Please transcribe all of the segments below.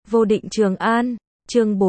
Vô định Trường An, chương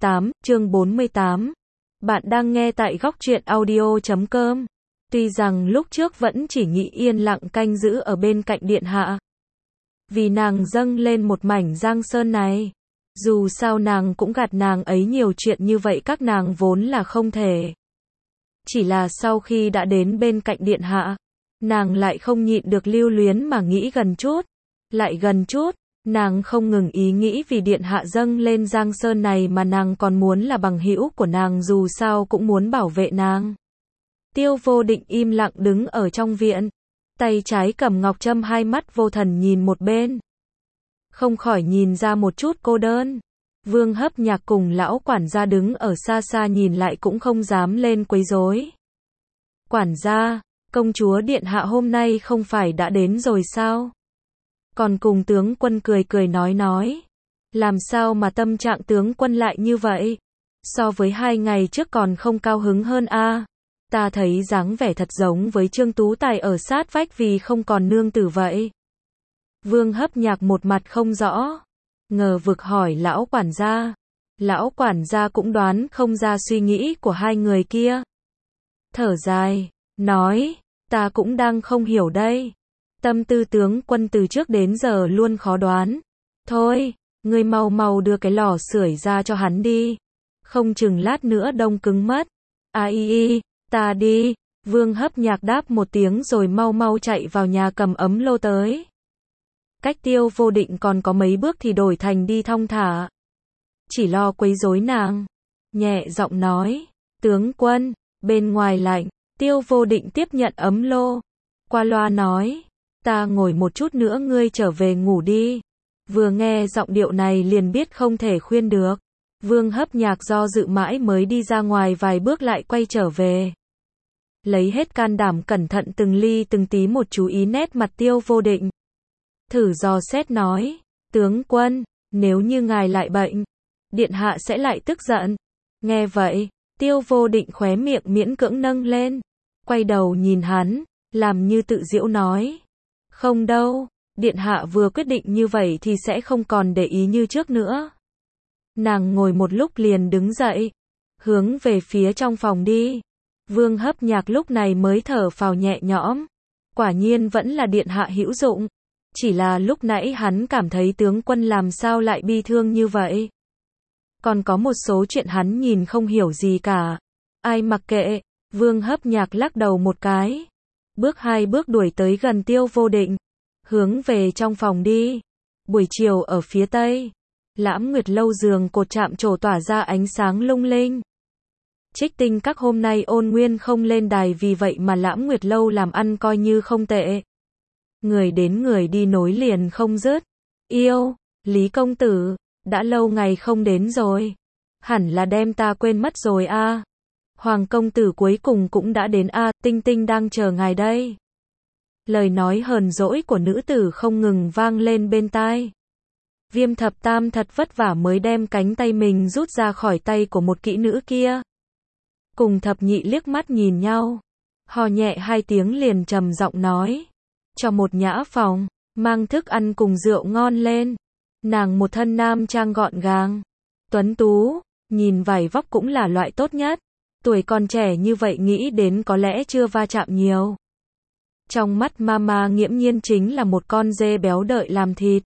48. Bạn đang nghe tại góc truyện audio.com. Tuy rằng lúc trước vẫn chỉ nghĩ yên lặng canh giữ ở bên cạnh điện hạ. Vì nàng dâng lên một mảnh giang sơn này. Dù sao nàng cũng gạt nàng ấy nhiều chuyện như vậy các nàng vốn là không thể. Chỉ là sau khi đã đến bên cạnh điện hạ, nàng lại không nhịn được lưu luyến mà nghĩ gần chút. Lại gần chút. Nàng không ngừng ý nghĩ vì điện hạ dâng lên giang sơn này mà nàng còn muốn là bằng hữu của nàng dù sao cũng muốn bảo vệ nàng. Tiêu Vô Định im lặng đứng ở trong viện. Tay trái cầm ngọc trâm, hai mắt vô thần nhìn một bên. Không khỏi nhìn ra một chút cô đơn. Vương Hấp Nhạc cùng lão quản gia đứng ở xa xa nhìn lại cũng không dám lên quấy rối. Quản gia, công chúa điện hạ hôm nay không phải đã đến rồi sao? Còn cùng tướng quân cười cười nói. Làm sao mà tâm trạng tướng quân lại như vậy? So với 2 ngày trước còn không cao hứng hơn a? Ta thấy dáng vẻ thật giống với Trương Tú Tài ở sát vách vì không còn nương tử vậy. Vương Hấp Nhạc một mặt không rõ. Ngờ vực hỏi lão quản gia. Lão quản gia cũng đoán không ra suy nghĩ của hai người kia. Thở dài, nói, ta cũng đang không hiểu đây. Tâm tư tướng quân từ trước đến giờ luôn khó đoán. Thôi, ngươi mau mau đưa cái lò sưởi ra cho hắn đi. Không chừng lát nữa đông cứng mất. Ta đi. Vương Hấp Nhạc đáp một tiếng rồi mau mau chạy vào nhà cầm ấm lô tới. Cách Tiêu Vô Định còn có mấy bước thì đổi thành đi thong thả. Chỉ lo quấy rối nàng. Nhẹ giọng nói, tướng quân, bên ngoài lạnh. Tiêu Vô Định tiếp nhận ấm lô. Qua loa nói, ta ngồi một chút nữa ngươi trở về ngủ đi. Vừa nghe giọng điệu này liền biết không thể khuyên được. Vương Hấp Nhạc do dự mãi mới đi ra ngoài vài bước lại quay trở về. Lấy hết can đảm cẩn thận từng ly từng tí một chú ý nét mặt Tiêu Vô Định. Thử dò xét nói, tướng quân, nếu như ngài lại bệnh, điện hạ sẽ lại tức giận. Nghe vậy, Tiêu Vô Định khóe miệng miễn cưỡng nâng lên. Quay đầu nhìn hắn, làm như tự giễu nói. Không đâu, điện hạ vừa quyết định như vậy thì sẽ không còn để ý như trước nữa. Nàng ngồi một lúc liền đứng dậy, hướng về phía trong phòng đi. Vương Hấp Nhạc lúc này mới thở phào nhẹ nhõm. Quả nhiên vẫn là điện hạ hữu dụng. Chỉ là lúc nãy hắn cảm thấy tướng quân làm sao lại bi thương như vậy. Còn có một số chuyện hắn nhìn không hiểu gì cả. Ai mặc kệ, Vương Hấp Nhạc lắc đầu một cái. Bước 2 bước đuổi tới gần Tiêu Vô Định. Hướng về trong phòng đi. Buổi chiều ở phía tây. Lãm Nguyệt Lâu giường cột chạm trổ tỏa ra ánh sáng lung linh. Trích Tinh Các hôm nay Ôn Nguyên không lên đài vì vậy mà Lãm Nguyệt Lâu làm ăn coi như không tệ. Người đến người đi nối liền không dứt. Yêu, Lý công tử, đã lâu ngày không đến rồi. Hẳn là đem ta quên mất rồi a. Hoàng công tử cuối cùng cũng đã đến a, Tinh Tinh đang chờ ngài đây. Lời nói hờn dỗi của nữ tử không ngừng vang lên bên tai. Viêm Thập Tam thật vất vả mới đem cánh tay mình rút ra khỏi tay của một kỹ nữ kia. Cùng Thập Nhị liếc mắt nhìn nhau. Hò nhẹ 2 tiếng liền trầm giọng nói. Cho một nhã phòng, mang thức ăn cùng rượu ngon lên. Nàng một thân nam trang gọn gàng, tuấn tú, nhìn vải vóc cũng là loại tốt nhất. Tuổi còn trẻ như vậy nghĩ đến có lẽ chưa va chạm nhiều. Trong mắt mama nghiễm nhiên chính là một con dê béo đợi làm thịt.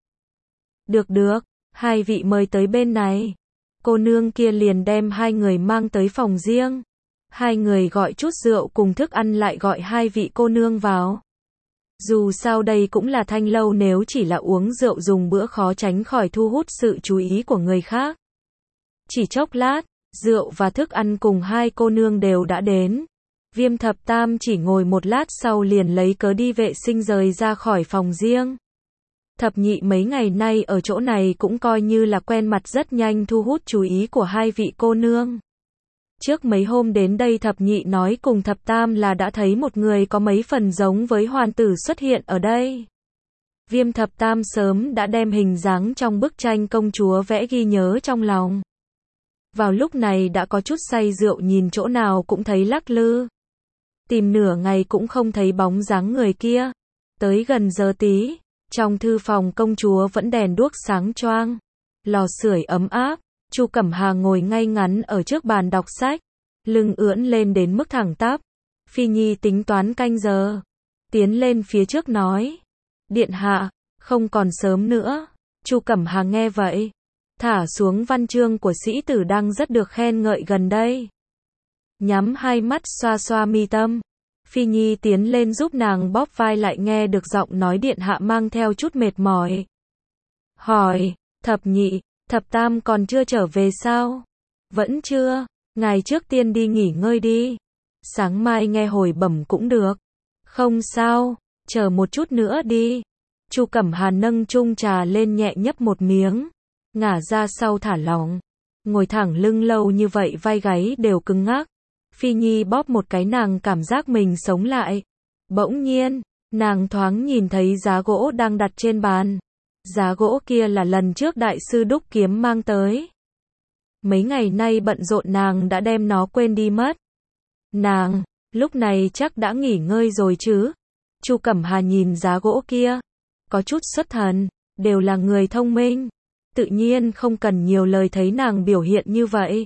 Được, 2 vị mời tới bên này. Cô nương kia liền đem 2 người mang tới phòng riêng. 2 người gọi chút rượu cùng thức ăn lại gọi 2 vị cô nương vào. Dù sao đây cũng là thanh lâu nếu chỉ là uống rượu dùng bữa khó tránh khỏi thu hút sự chú ý của người khác. Chỉ chốc lát, rượu và thức ăn cùng 2 cô nương đều đã đến. Viêm Thập Tam chỉ ngồi một lát sau liền lấy cớ đi vệ sinh rời ra khỏi phòng riêng. Thập Nhị mấy ngày nay ở chỗ này cũng coi như là quen mặt rất nhanh thu hút chú ý của 2 vị cô nương. Trước mấy hôm đến đây Thập Nhị nói cùng Thập Tam là đã thấy một người có mấy phần giống với hoàn tử xuất hiện ở đây. Viêm Thập Tam sớm đã đem hình dáng trong bức tranh công chúa vẽ ghi nhớ trong lòng. Vào lúc này đã có chút say rượu nhìn chỗ nào cũng thấy lắc lư. Tìm nửa ngày cũng không thấy bóng dáng người kia. Tới gần giờ tí, trong thư phòng công chúa vẫn đèn đuốc sáng choang. lò sưởi ấm áp, Chu Cẩm Hà ngồi ngay ngắn ở trước bàn đọc sách, lưng ưỡn lên đến mức thẳng tắp. Phi Nhi tính toán canh giờ, tiến lên phía trước nói, điện hạ, không còn sớm nữa. Chu Cẩm Hà nghe vậy, thả xuống văn chương của sĩ tử đang rất được khen ngợi gần đây. Nhắm hai mắt xoa xoa mi tâm. Phi Nhi tiến lên giúp nàng bóp vai, lại nghe được giọng nói điện hạ mang theo chút mệt mỏi. Hỏi, thập nhị, thập tam còn chưa trở về sao? Vẫn chưa, ngài trước tiên đi nghỉ ngơi đi. Sáng mai nghe hồi bẩm cũng được. Không sao, chờ một chút nữa đi. Chu Cẩm Hà nâng chung trà lên nhẹ nhấp một miếng, ngả ra sau thả lỏng. Ngồi thẳng lưng lâu như vậy vai gáy đều cứng ngắc. Phi Nhi bóp một cái nàng cảm giác mình sống lại. Bỗng nhiên, nàng thoáng nhìn thấy giá gỗ đang đặt trên bàn. Giá gỗ kia là lần trước đại sư đúc kiếm mang tới. Mấy ngày nay bận rộn nàng đã đem nó quên đi mất. Nàng, lúc này chắc đã nghỉ ngơi rồi chứ. Chu Cẩm Hà nhìn giá gỗ kia, có chút xuất thần, đều là người thông minh. Tự nhiên không cần nhiều lời thấy nàng biểu hiện như vậy.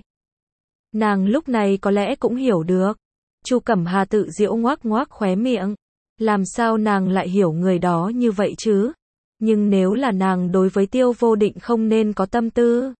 Nàng lúc này có lẽ cũng hiểu được. Chu Cẩm Hà tự giễu ngoác ngoác khóe miệng. Làm sao nàng lại hiểu người đó như vậy chứ? Nhưng nếu là nàng đối với Tiêu Vô Định không nên có tâm tư.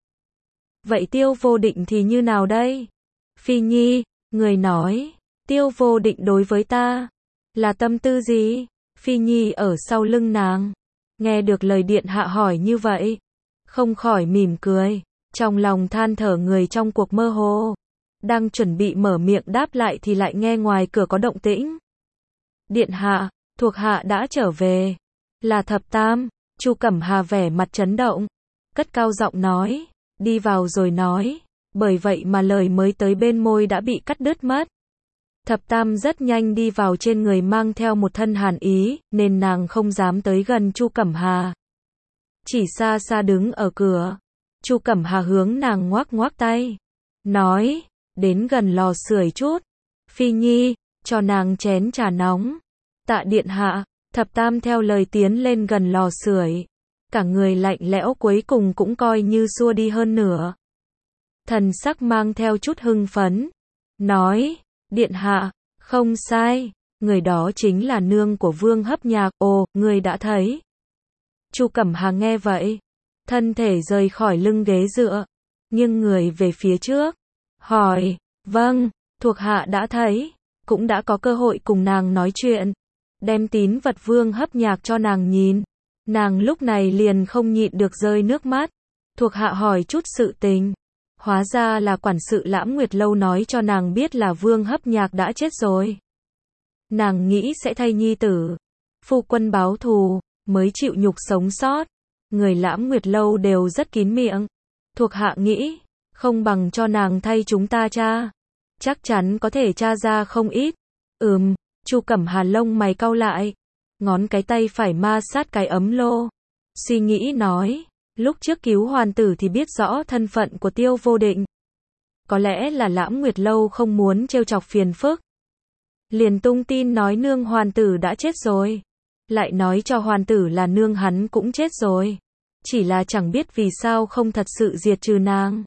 Vậy Tiêu Vô Định thì như nào đây? Phi Nhi, người nói, Tiêu Vô Định đối với ta là tâm tư gì? Phi Nhi ở sau lưng nàng, nghe được lời điện hạ hỏi như vậy, không khỏi mỉm cười, trong lòng than thở người trong cuộc mơ hồ. Đang chuẩn bị mở miệng đáp lại thì lại nghe ngoài cửa có động tĩnh. Điện hạ, thuộc hạ đã trở về. Là thập tam. Chu Cẩm Hà vẻ mặt chấn động, cất cao giọng nói, đi vào rồi nói, bởi vậy mà lời mới tới bên môi đã bị cắt đứt mất. Thập tam rất nhanh đi vào, trên người mang theo một thân hàn ý, nên nàng không dám tới gần Chu Cẩm Hà. Chỉ xa xa đứng ở cửa. Chu Cẩm Hà hướng nàng ngoác ngoác tay, nói, đến gần lò sưởi chút. Phi Nhi, cho nàng chén trà nóng. Tạ điện hạ. Thập tam theo lời tiến lên gần lò sưởi. Cả người lạnh lẽo cuối cùng cũng coi như xua đi hơn nửa. Thần sắc mang theo chút hưng phấn. Nói, điện hạ, không sai, người đó chính là nương của Vương Hấp Nhạc. Ồ, người đã thấy. Chu Cẩm Hà nghe vậy, thân thể rời khỏi lưng ghế dựa, nghiêng người về phía trước, hỏi, vâng, thuộc hạ đã thấy, cũng đã có cơ hội cùng nàng nói chuyện. Đem tín vật Vương Hấp Nhạc cho nàng nhìn. Nàng lúc này liền không nhịn được rơi nước mắt. Thuộc hạ hỏi chút sự tình. Hóa ra là quản sự Lãm Nguyệt Lâu nói cho nàng biết là Vương Hấp Nhạc đã chết rồi. Nàng nghĩ sẽ thay nhi tử, phu quân báo thù, mới chịu nhục sống sót. Người Lãm Nguyệt Lâu đều rất kín miệng. Thuộc hạ nghĩ, không bằng cho nàng thay chúng ta tra. Chắc chắn có thể tra ra không ít. Chu Cẩm Hà lông mày cau lại, ngón cái tay phải ma sát cái ấm lô. Suy nghĩ nói, lúc trước cứu hoàn tử thì biết rõ thân phận của Tiêu Vô Định. Có lẽ là Lãm Nguyệt Lâu không muốn trêu chọc phiền phức. Liền tung tin nói nương hoàn tử đã chết rồi. Lại nói cho hoàn tử là nương hắn cũng chết rồi. Chỉ là chẳng biết vì sao không thật sự diệt trừ nàng.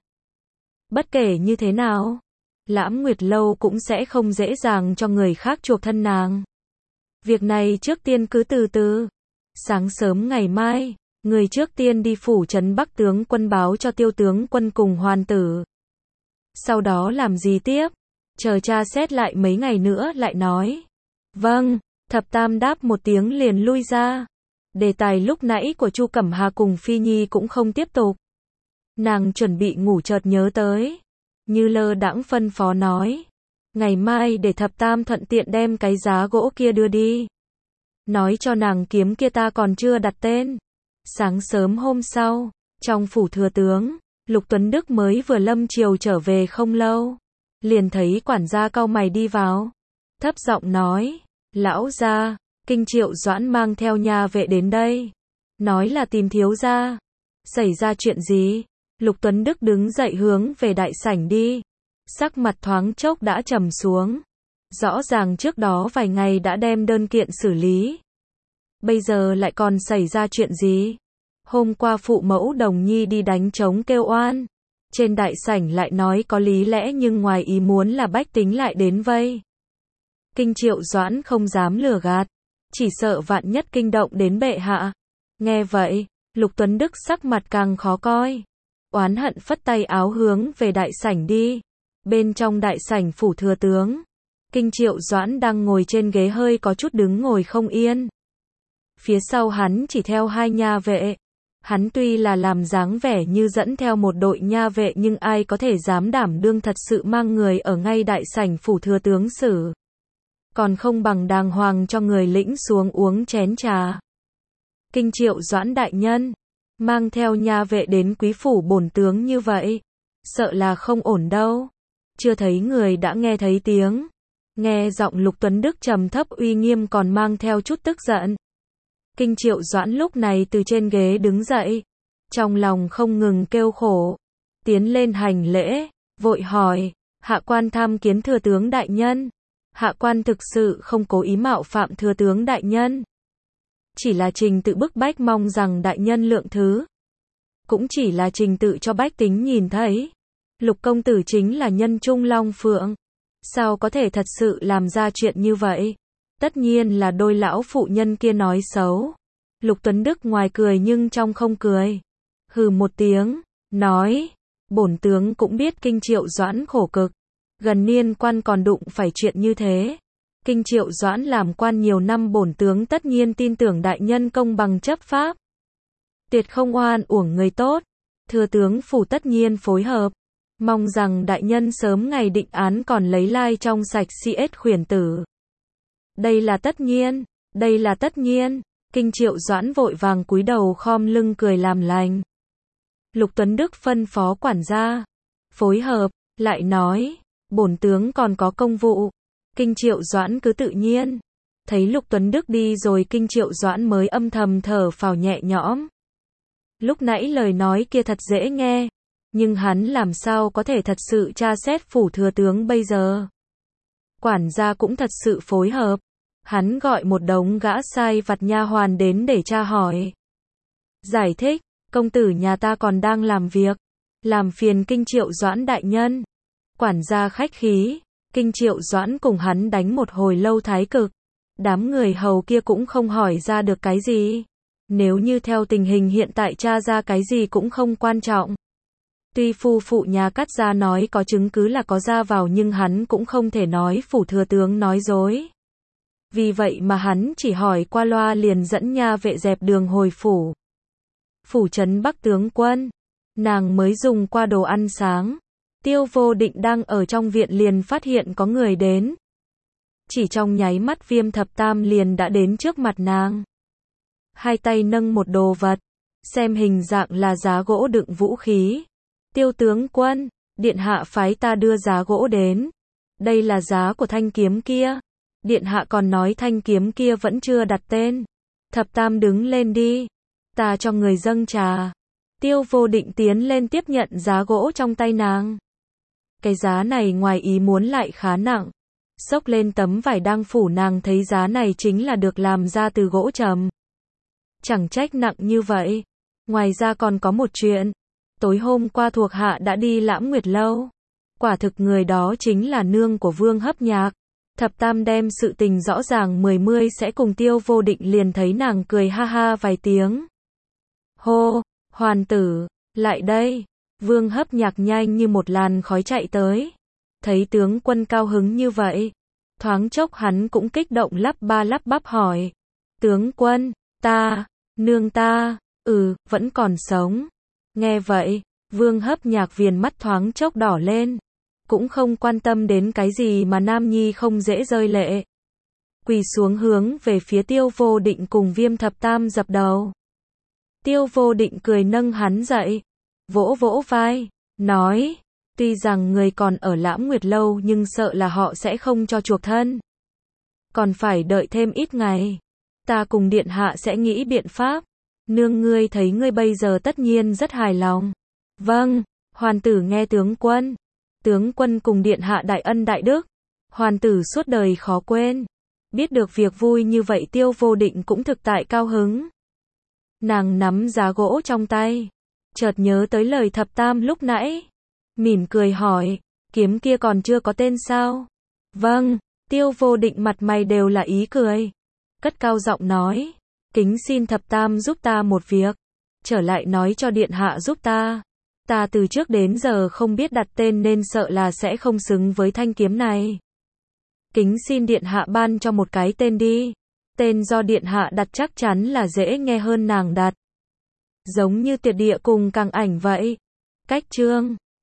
Bất kể như thế nào, Lãm Nguyệt Lâu cũng sẽ không dễ dàng cho người khác chuộc thân nàng. Việc này trước tiên cứ từ từ. Sáng sớm ngày mai, người trước tiên đi phủ trấn Bắc tướng quân báo cho Tiêu tướng quân cùng hoàn tử. Sau đó làm gì tiếp? Chờ tra xét lại mấy ngày nữa lại nói. Vâng, thập tam đáp một tiếng liền lui ra. Đề tài lúc nãy của Chu Cẩm Hà cùng Phi Nhi cũng không tiếp tục. Nàng chuẩn bị ngủ chợt nhớ tới. Như lơ đãng phân phó nói, ngày mai để thập tam thuận tiện đem cái giá gỗ kia đưa đi. Nói cho nàng kiếm kia ta còn chưa đặt tên. Sáng sớm hôm sau, trong phủ thừa tướng, Lục Tuấn Đức mới vừa lâm chiều trở về không lâu. Liền thấy quản gia cau mày đi vào. Thấp giọng nói, lão gia, Kinh Triệu Doãn mang theo nha vệ đến đây. Nói là tìm thiếu gia. Xảy ra chuyện gì? Lục Tuấn Đức đứng dậy hướng về đại sảnh đi. Sắc mặt thoáng chốc đã trầm xuống. Rõ ràng trước đó vài ngày đã đem đơn kiện xử lý. Bây giờ lại còn xảy ra chuyện gì? Hôm qua phụ mẫu Đồng Nhi đi đánh trống kêu oan. Trên đại sảnh lại nói có lý lẽ nhưng ngoài ý muốn là bách tính lại đến vây. Kinh Triệu Doãn không dám lừa gạt. Chỉ sợ vạn nhất kinh động đến bệ hạ. Nghe vậy, Lục Tuấn Đức sắc mặt càng khó coi. Oán hận phất tay áo hướng về đại sảnh đi. Bên trong đại sảnh phủ thừa tướng. Kinh Triệu Doãn đang ngồi trên ghế hơi có chút đứng ngồi không yên. Phía sau hắn chỉ theo 2 nha vệ. Hắn tuy là làm dáng vẻ như dẫn theo một đội nha vệ nhưng ai có thể dám đảm đương thật sự mang người ở ngay đại sảnh phủ thừa tướng xử. Còn không bằng đàng hoàng cho người lĩnh xuống uống chén trà. Kinh Triệu Doãn đại nhân, mang theo nha vệ đến quý phủ bổn tướng như vậy, sợ là không ổn đâu. Chưa thấy người đã nghe thấy tiếng. Nghe giọng Lục Tuấn Đức trầm thấp uy nghiêm còn mang theo chút tức giận. Kinh Triệu Doãn lúc này từ trên ghế đứng dậy, trong lòng không ngừng kêu khổ, tiến lên hành lễ, vội hỏi, hạ quan tham kiến thừa tướng đại nhân. Hạ quan thực sự không cố ý mạo phạm thừa tướng đại nhân. Chỉ là trình tự bức bách mong rằng đại nhân lượng thứ. Cũng chỉ là trình tự cho bách tính nhìn thấy. Lục công tử chính là nhân trung long phượng. Sao có thể thật sự làm ra chuyện như vậy? Tất nhiên là đôi lão phụ nhân kia nói xấu. Lục Tuấn Đức ngoài cười nhưng trong không cười. Hừ một tiếng, nói, bổn tướng cũng biết Kinh Triệu Doãn khổ cực. Gần niên quan còn đụng phải chuyện như thế. Kinh Triệu Doãn làm quan nhiều năm bổn tướng tất nhiên tin tưởng đại nhân công bằng chấp pháp. Tuyệt không oan uổng người tốt. Thừa tướng phủ tất nhiên phối hợp. Mong rằng đại nhân sớm ngày định án còn lấy lai trong sạch CS khuyển tử. Đây là tất nhiên, đây là tất nhiên. Kinh Triệu Doãn vội vàng cúi đầu khom lưng cười làm lành. Lục Tuấn Đức phân phó quản gia. Phối hợp, lại nói, bổn tướng còn có công vụ. Kinh Triệu Doãn cứ tự nhiên. Thấy Lục Tuấn Đức đi rồi Kinh Triệu Doãn mới âm thầm thở phào nhẹ nhõm. Lúc nãy lời nói kia thật dễ nghe. Nhưng hắn làm sao có thể thật sự tra xét phủ thừa tướng bây giờ. Quản gia cũng thật sự phối hợp. Hắn gọi một đống gã sai vặt nha hoàn đến để tra hỏi. Giải thích, công tử nhà ta còn đang làm việc. Làm phiền Kinh Triệu Doãn đại nhân. Quản gia khách khí. Kinh Triệu Doãn cùng hắn đánh một hồi lâu thái cực. Đám người hầu kia cũng không hỏi ra được cái gì. Nếu như theo tình hình hiện tại tra ra cái gì cũng không quan trọng. Tuy phu phụ nhà Cát gia nói có chứng cứ là có ra vào nhưng hắn cũng không thể nói phủ thừa tướng nói dối. Vì vậy mà hắn chỉ hỏi qua loa liền dẫn nha vệ dẹp đường hồi phủ. Phủ trấn Bắc tướng quân. Nàng mới dùng qua đồ ăn sáng. Tiêu Vô Định đang ở trong viện liền phát hiện có người đến. Chỉ trong nháy mắt Viêm Thập Tam liền đã đến trước mặt nàng. Hai tay nâng một đồ vật. Xem hình dạng là giá gỗ đựng vũ khí. Tiêu tướng quân, điện hạ phái ta đưa giá gỗ đến. Đây là giá của thanh kiếm kia. Điện hạ còn nói thanh kiếm kia vẫn chưa đặt tên. Thập Tam đứng lên đi. Ta cho người dâng trà. Tiêu Vô Định tiến lên tiếp nhận giá gỗ trong tay nàng. Cái giá này ngoài ý muốn lại khá nặng. Xốc lên tấm vải đang phủ nàng thấy giá này chính là được làm ra từ gỗ trầm. Chẳng trách nặng như vậy. Ngoài ra còn có một chuyện. Tối hôm qua thuộc hạ đã đi Lãm Nguyệt Lâu. Quả thực người đó chính là nương của Vương Hấp Nhạc. Thập Tam đem sự tình rõ ràng mười sẽ cùng Tiêu Vô Định liền thấy nàng cười ha ha vài tiếng. Hô, hoàn tử, lại đây. Vương Hấp Nhạc nhanh như một làn khói chạy tới. Thấy tướng quân cao hứng như vậy. Thoáng chốc hắn cũng kích động lắp ba lắp bắp hỏi. Tướng quân, ta, nương ta, vẫn còn sống. Nghe vậy, Vương Hấp Nhạc viền mắt thoáng chốc đỏ lên. Cũng không quan tâm đến cái gì mà Nam Nhi không dễ rơi lệ. Quỳ xuống hướng về phía Tiêu Vô Định cùng Viêm Thập Tam dập đầu. Tiêu Vô Định cười nâng hắn dậy. Vỗ vỗ vai, nói. Tuy rằng người còn ở Lãm Nguyệt Lâu nhưng sợ là họ sẽ không cho chuộc thân. Còn phải đợi thêm ít ngày. Ta cùng điện hạ sẽ nghĩ biện pháp. Nương ngươi thấy ngươi bây giờ tất nhiên rất hài lòng. Vâng, hoàn tử nghe tướng quân. Tướng quân cùng điện hạ đại ân đại đức. Hoàn tử suốt đời khó quên. Biết được việc vui như vậy Tiêu Vô Định cũng thực tại cao hứng. Nàng nắm giá gỗ trong tay, chợt nhớ tới lời thập tam lúc nãy, mỉm cười hỏi, kiếm kia còn chưa có tên sao? Vâng, Tiêu Vô Định mặt mày đều là ý cười, cất cao giọng nói, kính xin thập tam giúp ta một việc, trở lại nói cho điện hạ giúp ta. Ta từ trước đến giờ không biết đặt tên nên sợ là sẽ không xứng với thanh kiếm này. Kính xin điện hạ ban cho một cái tên đi. Tên do điện hạ đặt chắc chắn là dễ nghe hơn nàng đặt. Giống như Tuyệt Địa cùng Càng Ảnh vậy. Cách chương